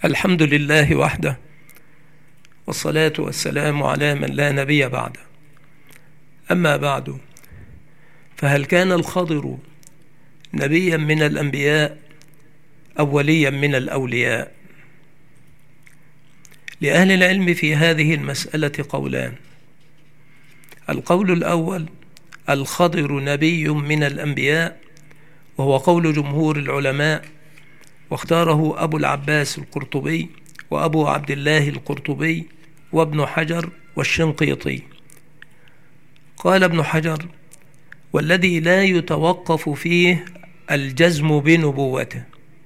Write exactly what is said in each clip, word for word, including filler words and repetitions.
الحمد لله وحده، والصلاة والسلام على من لا نبي بعده. أما بعد، فهل كان الخضر نبيا من الأنبياء أو وليا من الأولياء؟ لأهل العلم في هذه المسألة قولان. القول الأول: الخضر نبي من الأنبياء، وهو قول جمهور العلماء، واختاره أبو العباس القرطبي وأبو عبد الله القرطبي وابن حجر والشنقيطي. قال ابن حجر: والذي لا يتوقف فيه الجزم بنبوته.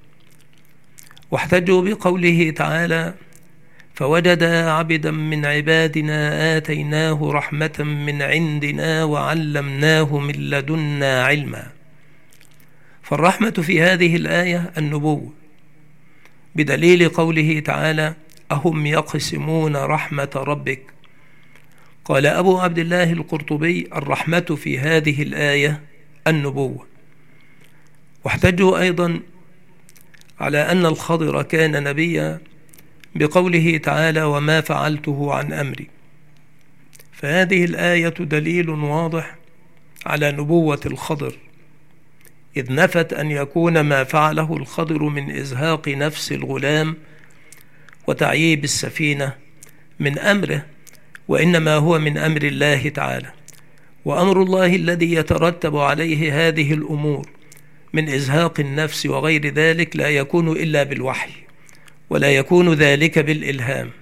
واحتجوا بقوله تعالى: فوجد عبدا من عبادنا آتيناه رحمة من عندنا وعلمناه من لدنا علما. فالرحمة في هذه الآية النبوة، بدليل قوله تعالى: أهم يقسمون رحمة ربك. قال أبو عبد الله القرطبي: الرحمة في هذه الآية النبوة. واحتجوا أيضا على أن الخضر كان نبيا بقوله تعالى: وما فعلته عن أمري. فهذه الآية دليل واضح على نبوة الخضر، إذ نفت أن يكون ما فعله الخضر من إزهاق نفس الغلام وتعييب السفينة من أمره، وإنما هو من أمر الله تعالى. وأمر الله الذي يترتب عليه هذه الأمور من إزهاق النفس وغير ذلك لا يكون إلا بالوحي، ولا يكون ذلك بالإلهام.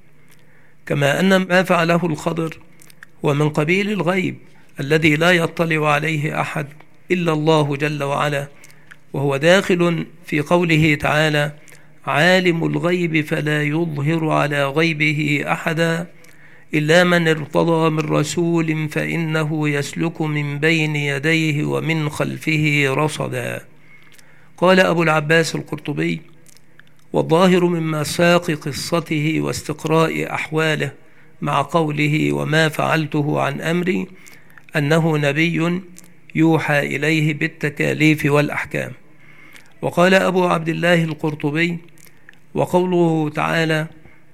كما أن ما فعله الخضر هو من قبيل الغيب الذي لا يطلع عليه أحد إلا الله جل وعلا، وهو داخل في قوله تعالى: عالم الغيب فلا يظهر على غيبه أحدا إلا من ارتضى من رسول فإنه يسلك من بين يديه ومن خلفه رصدا. قال أبو العباس القرطبي: والظاهر مما ساق قصته واستقراء أحواله مع قوله وما فعلته عن أمري أنه نبي يوحى إليه بالتكاليف والأحكام. وقال أبو عبد الله القرطبي: وقوله تعالى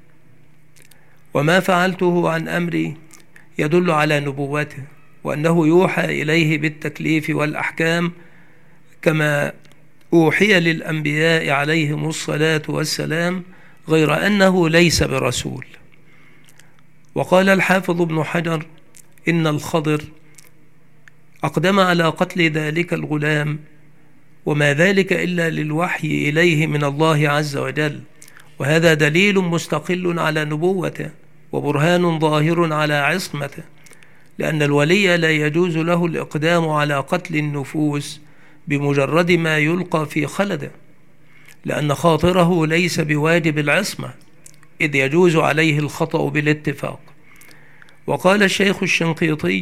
وما فعلته عن أمري يدل على نبوته، وأنه يوحى إليه بالتكليف والأحكام كما أوحي للأنبياء عليهم الصلاة والسلام، غير أنه ليس برسول. وقال الحافظ ابن حجر: إن الخضر أقدم على قتل ذلك الغلام، وما ذلك إلا للوحي إليه من الله عز وجل، وهذا دليل مستقل على نبوته وبرهان ظاهر على عصمته، لأن الولي لا يجوز له الإقدام على قتل النفوس بمجرد ما يلقى في خلده، لأن خاطره ليس بواجب العصمة، إذ يجوز عليه الخطأ بالاتفاق. وقال الشيخ الشنقيطي: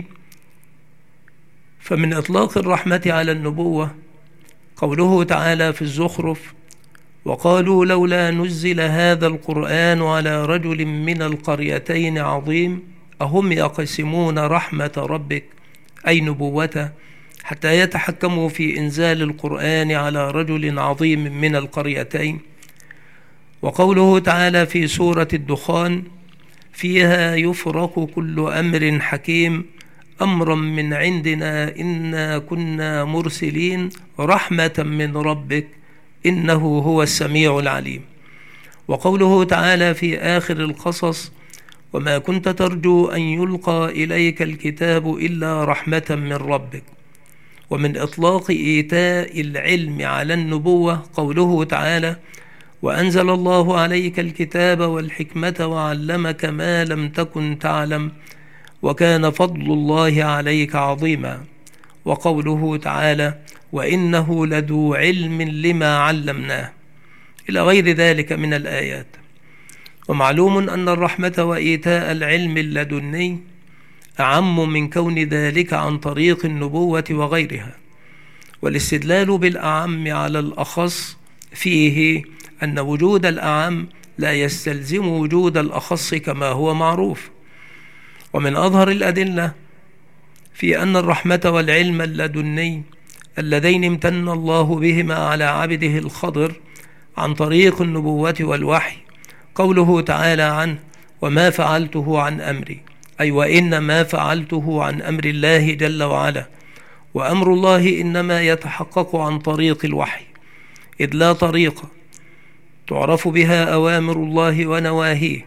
فمن إطلاق الرحمة على النبوة قوله تعالى في الزخرف: وقالوا لولا نزل هذا القرآن على رجل من القريتين عظيم أهم يقسمون رحمة ربك، أي نبوته، حتى يتحكموا في إنزال القرآن على رجل عظيم من القريتين. وقوله تعالى في سورة الدخان: فيها يفرق كل أمر حكيم أمرا من عندنا إنا كنا مرسلين رحمة من ربك إنه هو السميع العليم. وقوله تعالى في آخر القصص: وما كنت ترجو أن يلقى إليك الكتاب إلا رحمة من ربك. ومن إطلاق إيتاء العلم على النبوة قوله تعالى: وأنزل الله عليك الكتاب والحكمة وعلمك ما لم تكن تعلم وكان فضل الله عليك عظيما. وقوله تعالى: وإنه لذو علم لما علمناه، إلى غير ذلك من الآيات. ومعلوم أن الرحمة وإيتاء العلم اللدني أعم من كون ذلك عن طريق النبوة وغيرها. والاستدلال بالأعم على الأخص فيه أن وجود الأعم لا يستلزم وجود الأخص كما هو معروف. ومن أظهر الأدلة في أن الرحمة والعلم اللدني اللذين امتن الله بهما على عبده الخضر عن طريق النبوة والوحي قوله تعالى عنه: وما فعلته عن أمري، أي وإنما فعلته عن أمر الله جل وعلا. وأمر الله إنما يتحقق عن طريق الوحي، إذ لا طريقة تعرف بها أوامر الله ونواهيه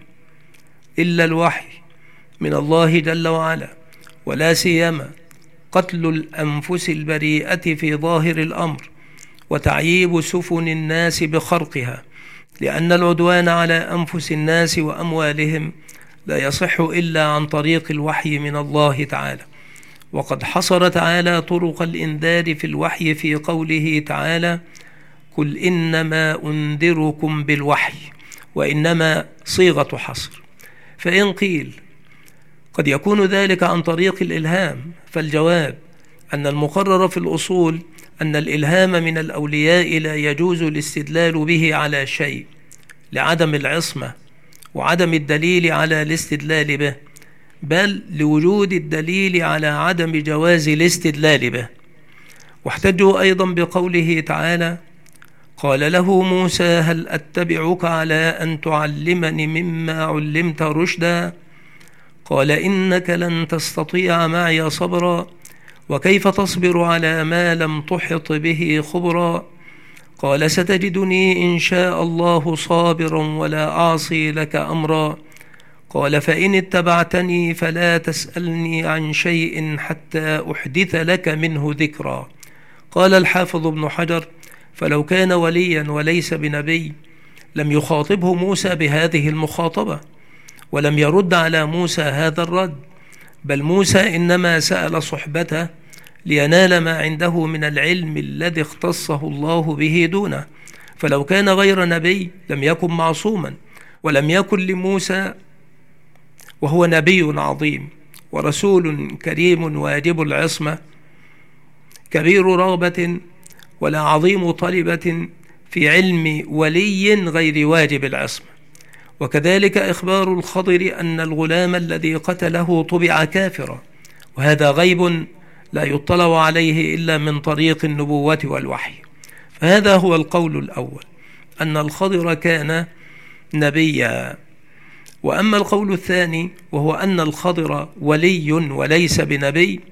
إلا الوحي من الله جل وعلا، ولا سيما قتل الأنفس البريئة في ظاهر الأمر وتعييب سفن الناس بخرقها، لأن العدوان على أنفس الناس وأموالهم لا يصح إلا عن طريق الوحي من الله تعالى. وقد حصر تعالى طرق الإنذار في الوحي في قوله تعالى: قل إنما أنذركم بالوحي، وإنما صيغة حصر. فإن قيل قد يكون ذلك عن طريق الإلهام، فالجواب أن المقرر في الأصول أن الإلهام من الأولياء لا يجوز الاستدلال به على شيء لعدم العصمة وعدم الدليل على الاستدلال به، بل لوجود الدليل على عدم جواز الاستدلال به. واحتجوا أيضا بقوله تعالى: قال له موسى هل أتبعك على أن تعلمني مما علمت رشدا؟ قال إنك لن تستطيع معي صبرا، وكيف تصبر على ما لم تحط به خبرا؟ قال ستجدني إن شاء الله صابرا ولا أعصي لك أمرا. قال فإن اتبعتني فلا تسألني عن شيء حتى أحدث لك منه ذكرا. قال الحافظ ابن حجر: فلو كان وليا وليس بنبي لم يخاطبه موسى بهذه المخاطبة، ولم يرد على موسى هذا الرد، بل موسى إنما سأل صحبته لينال ما عنده من العلم الذي اختصه الله به دونه. فلو كان غير نبي لم يكن معصوما، ولم يكن لموسى وهو نبي عظيم ورسول كريم واجب العصمة كبير رغبة ولا عظيم طلبة في علم ولي غير واجب العصمة. وكذلك إخبار الخضر أن الغلام الذي قتله طبع كافرا، وهذا غيب لا يطلع عليه إلا من طريق النبوة والوحي. فهذا هو القول الأول، أن الخضر كان نبيا. وأما القول الثاني وهو أن الخضر ولي وليس بنبي،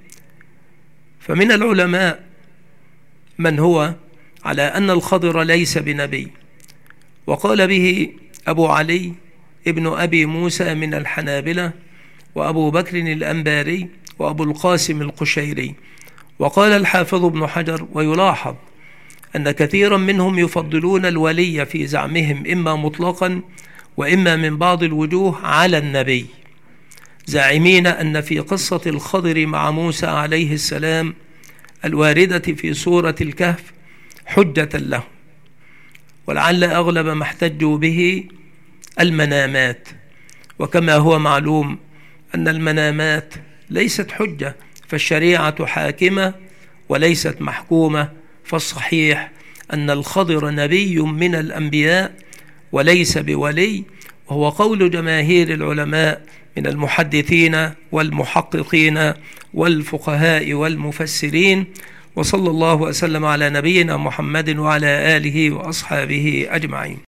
فمن العلماء من هو على أن الخضر ليس بنبي، وقال به أبو علي ابن أبي موسى من الحنابلة، وأبو بكر الأنباري، وأبو القاسم القشيري. وقال الحافظ ابن حجر: ويلاحظ أن كثيرا منهم يفضلون الولي في زعمهم إما مطلقا وإما من بعض الوجوه على النبي، زاعمين أن في قصة الخضر مع موسى عليه السلام الواردة في سورة الكهف حجة له. ولعل أغلب ما احتجوا به المنامات، وكما هو معلوم أن المنامات ليست حجة، فالشريعة حاكمة وليست محكومة. فالصحيح أن الخضر نبي من الأنبياء وليس بولي، وهو قول جماهير العلماء من المحدثين والمحققين والفقهاء والمفسرين. وصلى الله وسلم على نبينا محمد وعلى آله وأصحابه أجمعين.